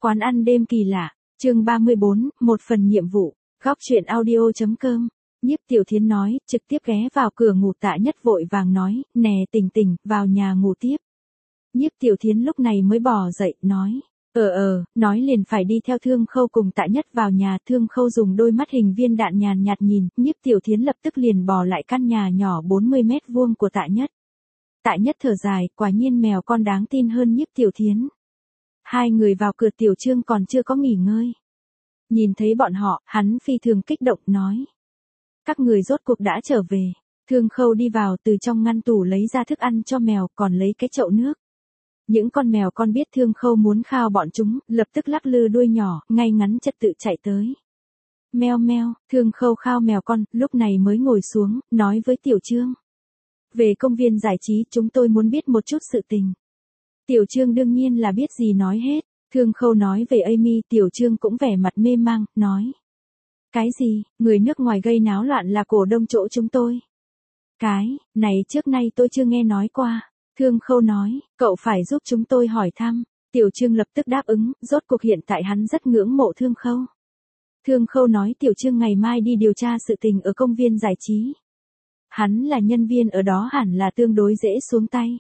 Quán ăn đêm kỳ lạ, chương 34, một phần nhiệm vụ, góc chuyện audio.com. Nhiếp Tiểu Thiến nói, trực tiếp ghé vào cửa ngủ. Tạ Nhất vội vàng nói, nè Tình Tình, vào nhà ngủ tiếp. Nhiếp Tiểu Thiến lúc này mới bò dậy, nói, nói liền phải đi theo Thương Khâu cùng Tạ Nhất vào nhà. Thương Khâu dùng đôi mắt hình viên đạn nhàn nhạt nhìn, Nhiếp Tiểu Thiến lập tức liền bò lại căn nhà nhỏ 40 mét vuông của Tạ Nhất. Tạ Nhất thở dài, quả nhiên mèo con đáng tin hơn Nhiếp Tiểu Thiến. Hai người vào cửa. Tiểu Trương còn chưa có nghỉ ngơi. Nhìn thấy bọn họ, hắn phi thường kích động, nói. Các người rốt cuộc đã trở về. Thương Khâu đi vào, từ trong ngăn tủ lấy ra thức ăn cho mèo, còn lấy cái chậu nước. Những con mèo con biết Thương Khâu muốn khao bọn chúng, lập tức lắc lư đuôi nhỏ, ngay ngắn trật tự chạy tới. Meo meo, Thương Khâu khao mèo con, lúc này mới ngồi xuống, nói với Tiểu Trương. Về công viên giải trí, chúng tôi muốn biết một chút sự tình. Tiểu Trương đương nhiên là biết gì nói hết. Thương Khâu nói về Amy, Tiểu Trương cũng vẻ mặt mê mang, nói. Cái gì, người nước ngoài gây náo loạn là cổ đông chỗ chúng tôi? Cái này trước nay tôi chưa nghe nói qua. Thương Khâu nói, cậu phải giúp chúng tôi hỏi thăm. Tiểu Trương lập tức đáp ứng, rốt cuộc hiện tại hắn rất ngưỡng mộ Thương Khâu. Thương Khâu nói Tiểu Trương ngày mai đi điều tra sự tình ở công viên giải trí. Hắn là nhân viên ở đó hẳn là tương đối dễ xuống tay.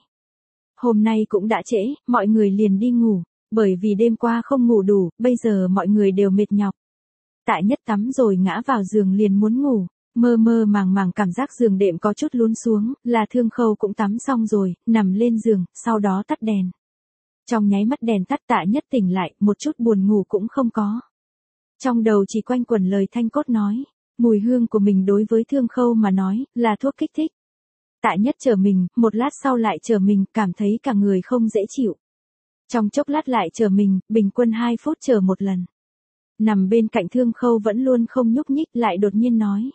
Hôm nay cũng đã trễ, mọi người liền đi ngủ, bởi vì đêm qua không ngủ đủ, bây giờ mọi người đều mệt nhọc. Tạ Nhất tắm rồi ngã vào giường liền muốn ngủ, mơ mơ màng màng cảm giác giường đệm có chút lún xuống, là Thương Khâu cũng tắm xong rồi, nằm lên giường, sau đó tắt đèn. Trong nháy mắt đèn tắt, Tạ Nhất tỉnh lại, một chút buồn ngủ cũng không có. Trong đầu chỉ quanh quẩn lời Thanh Cốt nói, mùi hương của mình đối với Thương Khâu mà nói, là thuốc kích thích. Tạ Nhất trở mình, một lát sau lại trở mình, cảm thấy cả người không dễ chịu. Trong chốc lát lại trở mình, bình quân 2 phút chờ một lần. Nằm bên cạnh Thương Khâu vẫn luôn không nhúc nhích, lại đột nhiên nói.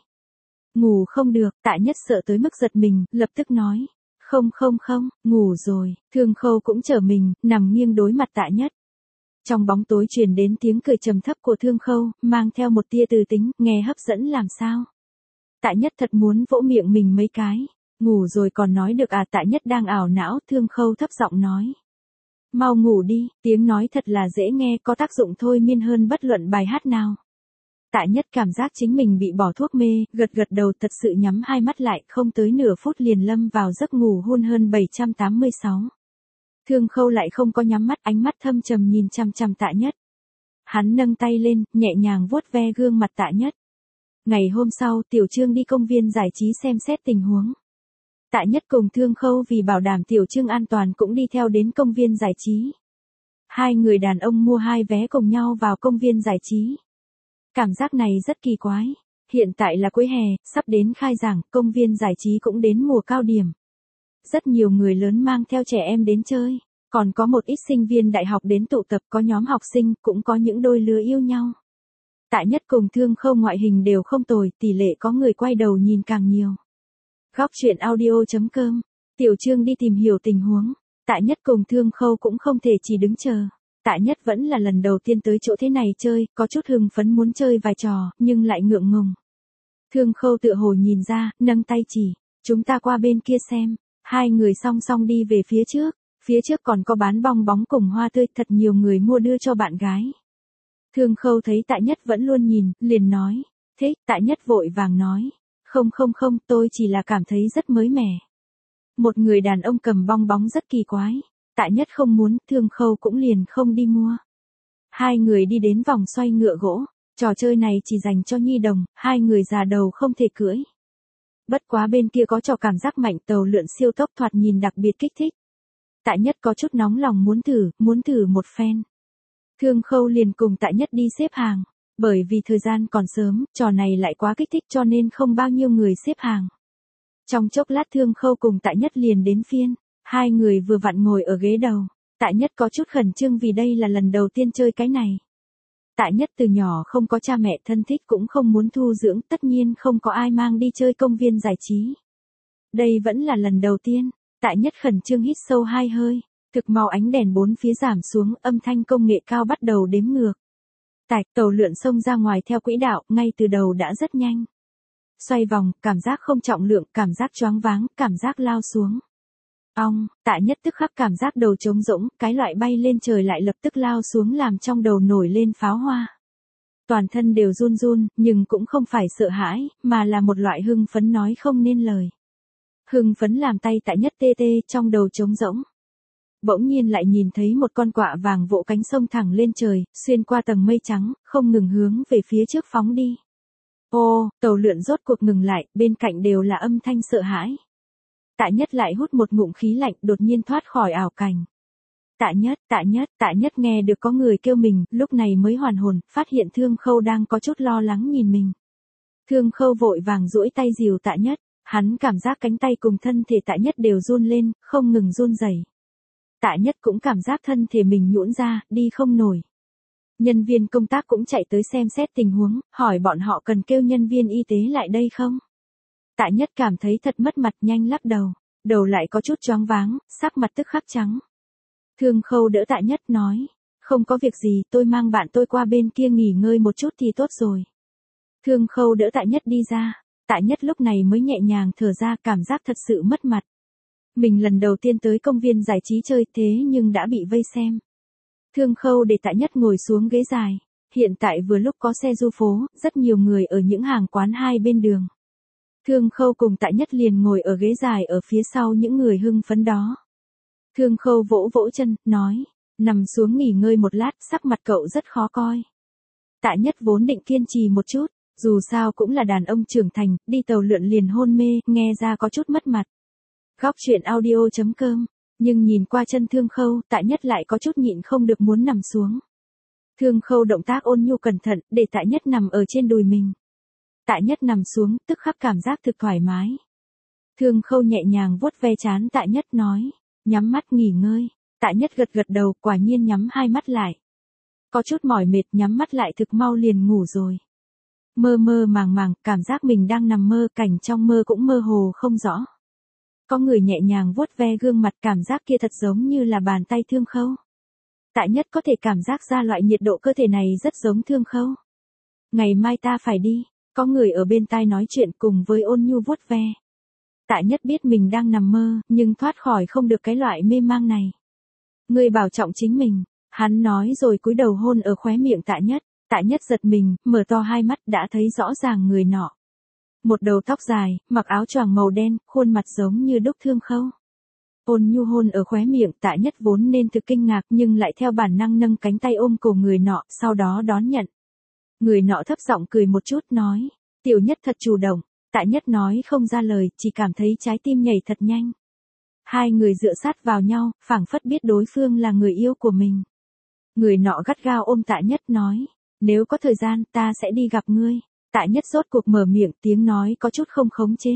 Ngủ không được. Tạ Nhất sợ tới mức giật mình, lập tức nói. Không, ngủ rồi. Thương Khâu cũng trở mình, nằm nghiêng đối mặt Tạ Nhất. Trong bóng tối truyền đến tiếng cười trầm thấp của Thương Khâu, mang theo một tia từ tính, nghe hấp dẫn làm sao. Tạ Nhất thật muốn vỗ miệng mình mấy cái. Ngủ rồi còn nói được à? Tạ Nhất đang ảo não. Thương Khâu thấp giọng nói. Mau ngủ đi, tiếng nói thật là dễ nghe, có tác dụng thôi miên hơn bất luận bài hát nào. Tạ Nhất cảm giác chính mình bị bỏ thuốc mê, gật đầu thật sự nhắm hai mắt lại, không tới nửa phút liền lâm vào giấc ngủ hun hơn 786. Thương Khâu lại không có nhắm mắt, ánh mắt thâm trầm nhìn chằm chằm Tạ Nhất. Hắn nâng tay lên, nhẹ nhàng vuốt ve gương mặt Tạ Nhất. Ngày hôm sau, Tiểu Trương đi công viên giải trí xem xét tình huống. Tạ Nhất cùng Thương Khâu vì bảo đảm Tiểu Trương an toàn cũng đi theo đến công viên giải trí. Hai người đàn ông mua 2 vé cùng nhau vào công viên giải trí. Cảm giác này rất kỳ quái. Hiện tại là cuối hè, sắp đến khai giảng, công viên giải trí cũng đến mùa cao điểm. Rất nhiều người lớn mang theo trẻ em đến chơi, còn có một ít sinh viên đại học đến tụ tập, có nhóm học sinh, cũng có những đôi lứa yêu nhau. Tạ Nhất cùng Thương Khâu ngoại hình đều không tồi, tỷ lệ có người quay đầu nhìn càng nhiều. Góc chuyện audio.com. Tiểu Trương đi tìm hiểu tình huống. Tạ Nhất cùng Thương Khâu cũng không thể chỉ đứng chờ. Tạ Nhất vẫn là lần đầu tiên tới chỗ thế này chơi, có chút hưng phấn muốn chơi vài trò, nhưng lại ngượng ngùng. Thương Khâu tựa hồ nhìn ra, nâng tay chỉ. Chúng ta qua bên kia xem. Hai người song song đi về phía trước. Phía trước còn có bán bong bóng cùng hoa tươi, thật nhiều người mua đưa cho bạn gái. Thương Khâu thấy Tạ Nhất vẫn luôn nhìn, liền nói. Thế, Tạ Nhất vội vàng nói. Không, tôi chỉ là cảm thấy rất mới mẻ. Một người đàn ông cầm bong bóng rất kỳ quái. Tạ Nhất không muốn, Thương Khâu cũng liền không đi mua. Hai người đi đến vòng xoay ngựa gỗ. Trò chơi này chỉ dành cho nhi đồng, hai người già đầu không thể cưỡi. Bất quá bên kia có trò cảm giác mạnh, tàu lượn siêu tốc thoạt nhìn đặc biệt kích thích. Tạ Nhất có chút nóng lòng muốn thử một phen. Thương Khâu liền cùng Tạ Nhất đi xếp hàng. Bởi vì thời gian còn sớm, trò này lại quá kích thích cho nên không bao nhiêu người xếp hàng. Trong chốc lát Thương Khâu cùng Tạ Nhất liền đến phiên. Hai người vừa vặn ngồi ở ghế đầu. Tạ Nhất có chút khẩn trương vì đây là lần đầu tiên chơi cái này. Tạ Nhất từ nhỏ không có cha mẹ thân thích cũng không muốn thu dưỡng, tất nhiên không có ai mang đi chơi công viên giải trí. Đây vẫn là lần đầu tiên. Tạ Nhất khẩn trương hít sâu 2 hơi. Thực mau ánh đèn bốn phía giảm xuống, âm thanh công nghệ cao bắt đầu đếm ngược. Tàu lượn xông ra ngoài theo quỹ đạo, ngay từ đầu đã rất nhanh. Xoay vòng, cảm giác không trọng lượng, cảm giác choáng váng, cảm giác lao xuống. Tạ Nhất tức khắc cảm giác đầu trống rỗng, cái loại bay lên trời lại lập tức lao xuống làm trong đầu nổi lên pháo hoa. Toàn thân đều run run, nhưng cũng không phải sợ hãi, mà là một loại hưng phấn nói không nên lời. Hưng phấn làm tay Tạ Nhất tê tê trong đầu trống rỗng. Bỗng nhiên lại nhìn thấy một con quạ vàng vỗ cánh sông thẳng lên trời, xuyên qua tầng mây trắng, không ngừng hướng về phía trước phóng đi. Ô, tàu lượn rốt cuộc ngừng lại, bên cạnh đều là âm thanh sợ hãi. Tạ Nhất lại hút một ngụm khí lạnh, đột nhiên thoát khỏi ảo cảnh. Tạ Nhất nghe được có người kêu mình, lúc này mới hoàn hồn, phát hiện Thương Khâu đang có chút lo lắng nhìn mình. Thương Khâu vội vàng duỗi tay dìu Tạ Nhất, hắn cảm giác cánh tay cùng thân thể Tạ Nhất đều run lên, không ngừng run rẩy. Tạ Nhất cũng cảm giác thân thể mình nhũn ra, đi không nổi. Nhân viên công tác cũng chạy tới xem xét tình huống, hỏi bọn họ cần kêu nhân viên y tế lại đây không. Tạ Nhất cảm thấy thật mất mặt, nhanh lắc đầu, đầu lại có chút choáng váng, sắc mặt tức khắc trắng. Thương Khâu đỡ Tạ Nhất nói, không có việc gì, tôi mang bạn tôi qua bên kia nghỉ ngơi một chút thì tốt rồi. Thương Khâu đỡ Tạ Nhất đi ra, Tạ Nhất lúc này mới nhẹ nhàng thở ra, cảm giác thật sự mất mặt. Mình lần đầu tiên tới công viên giải trí chơi thế nhưng đã bị vây xem. Thương Khâu để Tạ Nhất ngồi xuống ghế dài, hiện tại vừa lúc có xe du phố, rất nhiều người ở những hàng quán hai bên đường. Thương Khâu cùng Tạ Nhất liền ngồi ở ghế dài ở phía sau những người hưng phấn đó. Thương Khâu vỗ vỗ chân, nói, nằm xuống nghỉ ngơi một lát, sắc mặt cậu rất khó coi. Tạ Nhất vốn định kiên trì một chút, dù sao cũng là đàn ông trưởng thành, đi tàu lượn liền hôn mê, nghe ra có chút mất mặt. Góc chuyện audio.com, nhưng nhìn qua chân Thương Khâu, Tạ Nhất lại có chút nhịn không được muốn nằm xuống. Thương Khâu động tác ôn nhu cẩn thận, để Tạ Nhất nằm ở trên đùi mình. Tạ Nhất nằm xuống, tức khắc cảm giác thực thoải mái. Thương Khâu nhẹ nhàng vuốt ve trán Tạ Nhất nói, nhắm mắt nghỉ ngơi. Tạ Nhất gật gật đầu, quả nhiên nhắm hai mắt lại. Có chút mỏi mệt, nhắm mắt lại thực mau liền ngủ rồi. Mơ mơ màng màng, cảm giác mình đang nằm mơ, cảnh trong mơ cũng mơ hồ không rõ. Có người nhẹ nhàng vuốt ve gương mặt, cảm giác kia thật giống như là bàn tay Thương Khâu. Tạ Nhất có thể cảm giác ra loại nhiệt độ cơ thể này rất giống Thương Khâu. Ngày mai ta phải đi, có người ở bên tai nói chuyện cùng với ôn nhu vuốt ve. Tạ Nhất biết mình đang nằm mơ, nhưng thoát khỏi không được cái loại mê mang này. Ngươi bảo trọng chính mình, hắn nói rồi cúi đầu hôn ở khóe miệng Tạ Nhất. Tạ Nhất giật mình, mở to hai mắt đã thấy rõ ràng người nọ. Một đầu tóc dài, mặc áo choàng màu đen, khuôn mặt giống như đúc Thương Khâu. Ôn nhu hôn ở khóe miệng, Tạ Nhất vốn nên thực kinh ngạc nhưng lại theo bản năng nâng cánh tay ôm cổ người nọ, sau đó đón nhận. Người nọ thấp giọng cười một chút nói, Tiểu Nhất thật chủ động. Tạ Nhất nói không ra lời, chỉ cảm thấy trái tim nhảy thật nhanh. Hai người dựa sát vào nhau, phảng phất biết đối phương là người yêu của mình. Người nọ gắt gao ôm Tạ Nhất nói, nếu có thời gian ta sẽ đi gặp ngươi. Tạ Nhất rốt cuộc mở miệng, tiếng nói có chút không khống chế.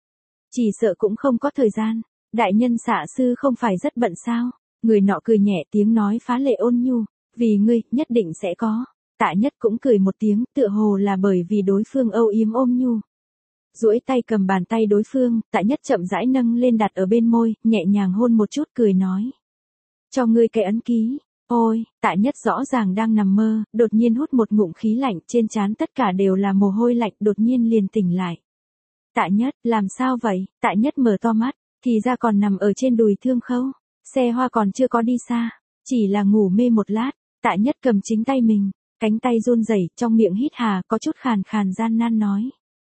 Chỉ sợ cũng không có thời gian, đại nhân xạ sư không phải rất bận sao. Người nọ cười nhẹ, tiếng nói phá lệ ôn nhu, vì ngươi, nhất định sẽ có. Tạ Nhất cũng cười một tiếng, tựa hồ là bởi vì đối phương âu yếm ôm nhu. Duỗi tay cầm bàn tay đối phương, Tạ Nhất chậm rãi nâng lên đặt ở bên môi, nhẹ nhàng hôn một chút cười nói. Cho ngươi cái ấn ký. Ôi, Tạ Nhất rõ ràng đang nằm mơ, đột nhiên hút một ngụm khí lạnh, trên trán tất cả đều là mồ hôi lạnh, đột nhiên liền tỉnh lại. Tạ Nhất, làm sao vậy? Tạ Nhất mở to mắt, thì ra còn nằm ở trên đùi Thương Khâu. Xe hoa còn chưa có đi xa, chỉ là ngủ mê một lát. Tạ Nhất cầm chính tay mình, cánh tay run rẩy, trong miệng hít hà, có chút khàn khàn gian nan nói.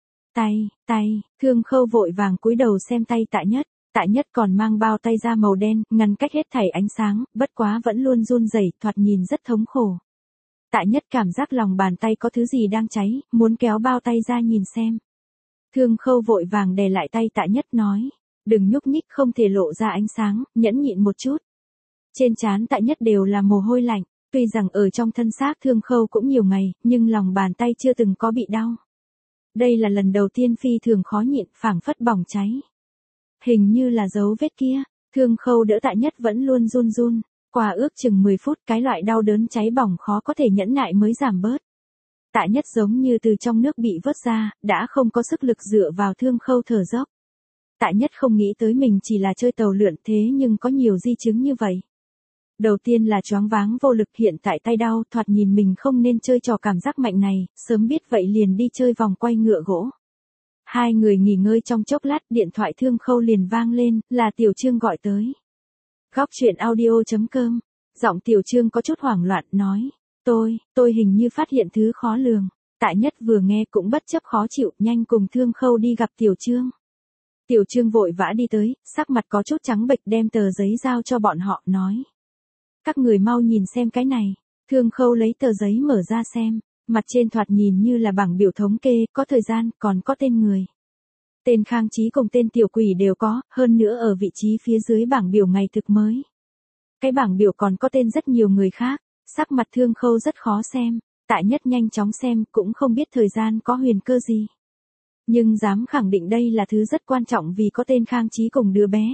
Tay, Thương Khâu vội vàng cúi đầu xem tay Tạ Nhất. Tạ Nhất còn mang bao tay da màu đen, ngăn cách hết thảy ánh sáng, bất quá vẫn luôn run rẩy, thoạt nhìn rất thống khổ. Tạ Nhất cảm giác lòng bàn tay có thứ gì đang cháy, muốn kéo bao tay ra nhìn xem. Thương Khâu vội vàng đè lại tay Tạ Nhất nói, đừng nhúc nhích, không thể lộ ra ánh sáng, nhẫn nhịn một chút. Trên trán Tạ Nhất đều là mồ hôi lạnh, tuy rằng ở trong thân xác Thương Khâu cũng nhiều ngày, nhưng lòng bàn tay chưa từng có bị đau. Đây là lần đầu tiên phi thường khó nhịn, phảng phất bỏng cháy. Hình như là dấu vết kia, Thương Khâu đỡ Tạ Nhất vẫn luôn run run, qua ước chừng 10 phút cái loại đau đớn cháy bỏng khó có thể nhẫn nại mới giảm bớt. Tạ Nhất giống như từ trong nước bị vớt ra, đã không có sức lực dựa vào Thương Khâu thở dốc. Tạ Nhất không nghĩ tới mình chỉ là chơi tàu lượn thế nhưng có nhiều di chứng như vậy. Đầu tiên là choáng váng vô lực, hiện tại tay đau, thoạt nhìn mình không nên chơi trò cảm giác mạnh này, sớm biết vậy liền đi chơi vòng quay ngựa gỗ. Hai người nghỉ ngơi trong chốc lát, điện thoại Thương Khâu liền vang lên, là Tiểu Trương gọi tới. Góc chuyện audio.com. Giọng Tiểu Trương có chút hoảng loạn, nói, tôi hình như phát hiện thứ khó lường. Tạ Nhất vừa nghe cũng bất chấp khó chịu, nhanh cùng Thương Khâu đi gặp Tiểu Trương. Tiểu Trương vội vã đi tới, sắc mặt có chút trắng bệch, đem tờ giấy giao cho bọn họ, nói. Các người mau nhìn xem cái này. Thương Khâu lấy tờ giấy mở ra xem, mặt trên thoạt nhìn như là bảng biểu thống kê, có thời gian, còn có tên người. Tên Khang Chí cùng tên Tiểu Quỷ đều có, hơn nữa ở vị trí phía dưới bảng biểu ngày thực mới. Cái bảng biểu còn có tên rất nhiều người khác, sắc mặt Thương Khâu rất khó xem. Tạ Nhất nhanh chóng xem, cũng không biết thời gian có huyền cơ gì. Nhưng dám khẳng định đây là thứ rất quan trọng vì có tên Khang Chí cùng đứa bé.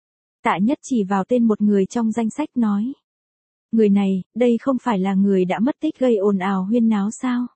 Tạ Nhất chỉ vào tên một người trong danh sách nói. Người này, đây không phải là người đã mất tích gây ồn ào huyên náo sao?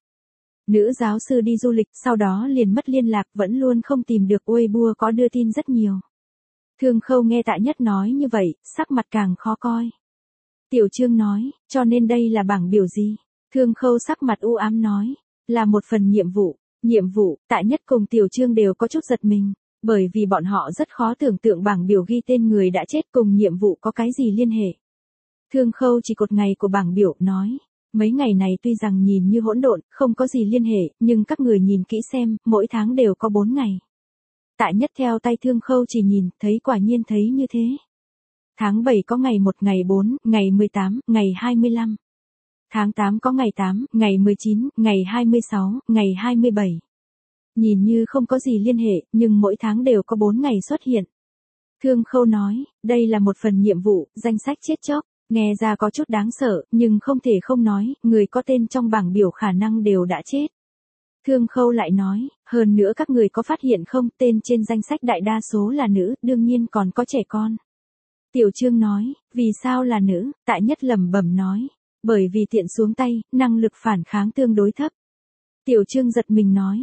Nữ giáo sư đi du lịch, sau đó liền mất liên lạc, vẫn luôn không tìm được. Weibo có đưa tin rất nhiều. Thương Khâu nghe Tạ Nhất nói như vậy, sắc mặt càng khó coi. Tiểu Trương nói, cho nên đây là bảng biểu gì? Thương Khâu sắc mặt u ám nói, là một phần nhiệm vụ. Nhiệm vụ, Tạ Nhất cùng Tiểu Trương đều có chút giật mình, bởi vì bọn họ rất khó tưởng tượng bảng biểu ghi tên người đã chết cùng nhiệm vụ có cái gì liên hệ. Thương Khâu chỉ cột ngày của bảng biểu, nói, mấy ngày này tuy rằng nhìn như hỗn độn, không có gì liên hệ, nhưng các người nhìn kỹ xem, mỗi tháng đều có 4 ngày. Tạ Nhất theo tay Thương Khâu chỉ nhìn, thấy quả nhiên thấy như thế. Tháng 7 có ngày 1, ngày 4, ngày 18, ngày 25. Tháng 8 có ngày 8, ngày 19, ngày 26, ngày 27. Nhìn như không có gì liên hệ, nhưng mỗi tháng đều có 4 ngày xuất hiện. Thương Khâu nói, đây là một phần nhiệm vụ, danh sách chết chóc. Nghe ra có chút đáng sợ, nhưng không thể không nói, người có tên trong bảng biểu khả năng đều đã chết. Thương Khâu lại nói, hơn nữa các người có phát hiện không, tên trên danh sách đại đa số là nữ, đương nhiên còn có trẻ con. Tiểu Trương nói, vì sao là nữ? Tạ Nhất lẩm bẩm nói, bởi vì tiện xuống tay, năng lực phản kháng tương đối thấp. Tiểu Trương giật mình nói,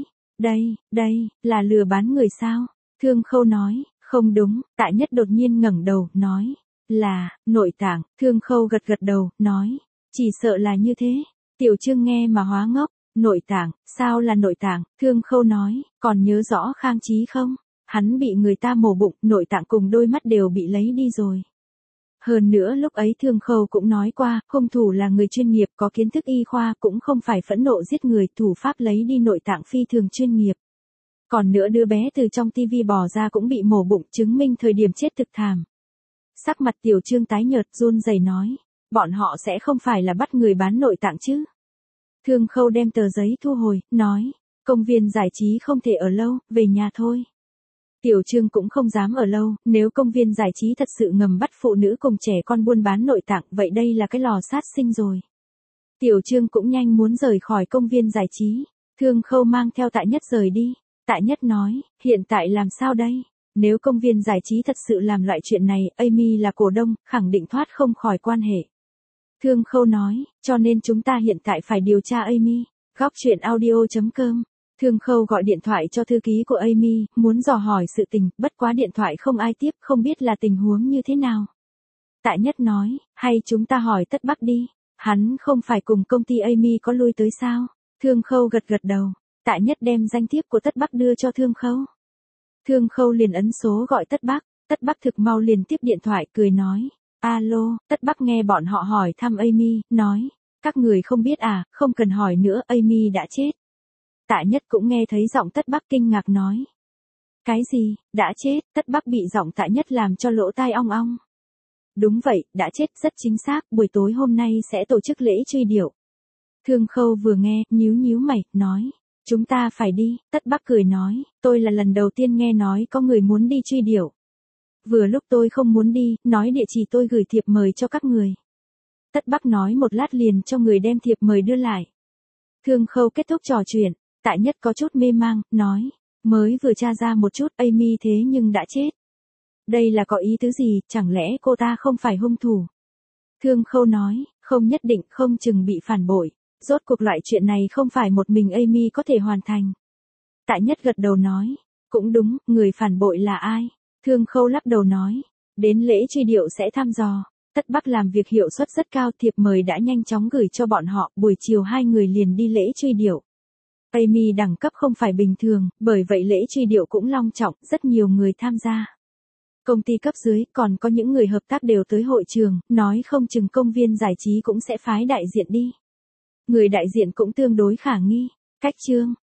đây, là lừa bán người sao? Thương Khâu nói, không đúng. Tạ Nhất đột nhiên ngẩng đầu, nói, là nội tạng. Thương Khâu gật đầu, nói, chỉ sợ là như thế. Tiểu Trương nghe mà hóa ngốc, nội tạng, sao là nội tạng? Thương Khâu nói, còn nhớ rõ Khang Chí không? Hắn bị người ta mổ bụng, nội tạng cùng đôi mắt đều bị lấy đi rồi. Hơn nữa lúc ấy Thương Khâu cũng nói qua, hung thủ là người chuyên nghiệp có kiến thức y khoa, cũng không phải phẫn nộ giết người, thủ pháp lấy đi nội tạng phi thường chuyên nghiệp. Còn nữa đứa bé từ trong tivi bò ra cũng bị mổ bụng, chứng minh thời điểm chết thực thảm. Sắc mặt Tiểu Trương tái nhợt, run rẩy nói, bọn họ sẽ không phải là bắt người bán nội tạng chứ? Thương Khâu đem tờ giấy thu hồi, nói, công viên giải trí không thể ở lâu, về nhà thôi. Tiểu Trương cũng không dám ở lâu, nếu công viên giải trí thật sự ngầm bắt phụ nữ cùng trẻ con buôn bán nội tạng, vậy đây là cái lò sát sinh rồi. Tiểu Trương cũng nhanh muốn rời khỏi công viên giải trí. Thương Khâu mang theo Tạ Nhất rời đi. Tạ Nhất nói, hiện tại làm sao đây? Nếu công viên giải trí thật sự làm loại chuyện này, Amy là cổ đông, khẳng định thoát không khỏi quan hệ. Thương Khâu nói, cho nên chúng ta hiện tại phải điều tra Amy. Góc chuyện audio.com. Thương Khâu gọi điện thoại cho thư ký của Amy, muốn dò hỏi sự tình, bất quá điện thoại không ai tiếp, không biết là tình huống như thế nào. Tạ Nhất nói, hay chúng ta hỏi Tất Bắc đi, hắn không phải cùng công ty Amy có lui tới sao? Thương Khâu gật đầu. Tạ Nhất đem danh thiếp của Tất Bắc đưa cho Thương Khâu. Thương Khâu liền ấn số gọi Tất Bắc thực mau liền tiếp điện thoại, cười nói, alo. Tất Bắc nghe bọn họ hỏi thăm Amy, nói, các người không biết à, không cần hỏi nữa, Amy đã chết. Tạ Nhất cũng nghe thấy giọng Tất Bắc kinh ngạc nói, cái gì, đã chết? Tất Bắc bị giọng Tạ Nhất làm cho lỗ tai ong ong. Đúng vậy, đã chết, rất chính xác, buổi tối hôm nay sẽ tổ chức lễ truy điệu. Thương Khâu vừa nghe, nhíu mày, nói, chúng ta phải đi. Tất Bắc cười nói, tôi là lần đầu tiên nghe nói có người muốn đi truy điệu. Vừa lúc tôi không muốn đi, nói địa chỉ tôi gửi thiệp mời cho các người. Tất Bắc nói một lát liền cho người đem thiệp mời đưa lại. Thương Khâu kết thúc trò chuyện. Tạ Nhất có chút mê mang, nói, mới vừa tra ra một chút, Amy thế nhưng đã chết. Đây là có ý tứ gì, chẳng lẽ cô ta không phải hung thủ? Thương Khâu nói, không nhất định, không chừng bị phản bội. Rốt cuộc loại chuyện này không phải một mình Amy có thể hoàn thành. Tạ Nhất gật đầu nói, cũng đúng, người phản bội là ai? Thương Khâu lắc đầu nói, đến lễ truy điệu sẽ thăm dò. Tất Bắc làm việc hiệu suất rất cao, thiệp mời đã nhanh chóng gửi cho bọn họ, buổi chiều hai người liền đi lễ truy điệu. Amy đẳng cấp không phải bình thường, bởi vậy lễ truy điệu cũng long trọng, rất nhiều người tham gia. Công ty cấp dưới, còn có những người hợp tác đều tới hội trường, nói không chừng công viên giải trí cũng sẽ phái đại diện đi. Người đại diện cũng tương đối khả nghi. Cách chương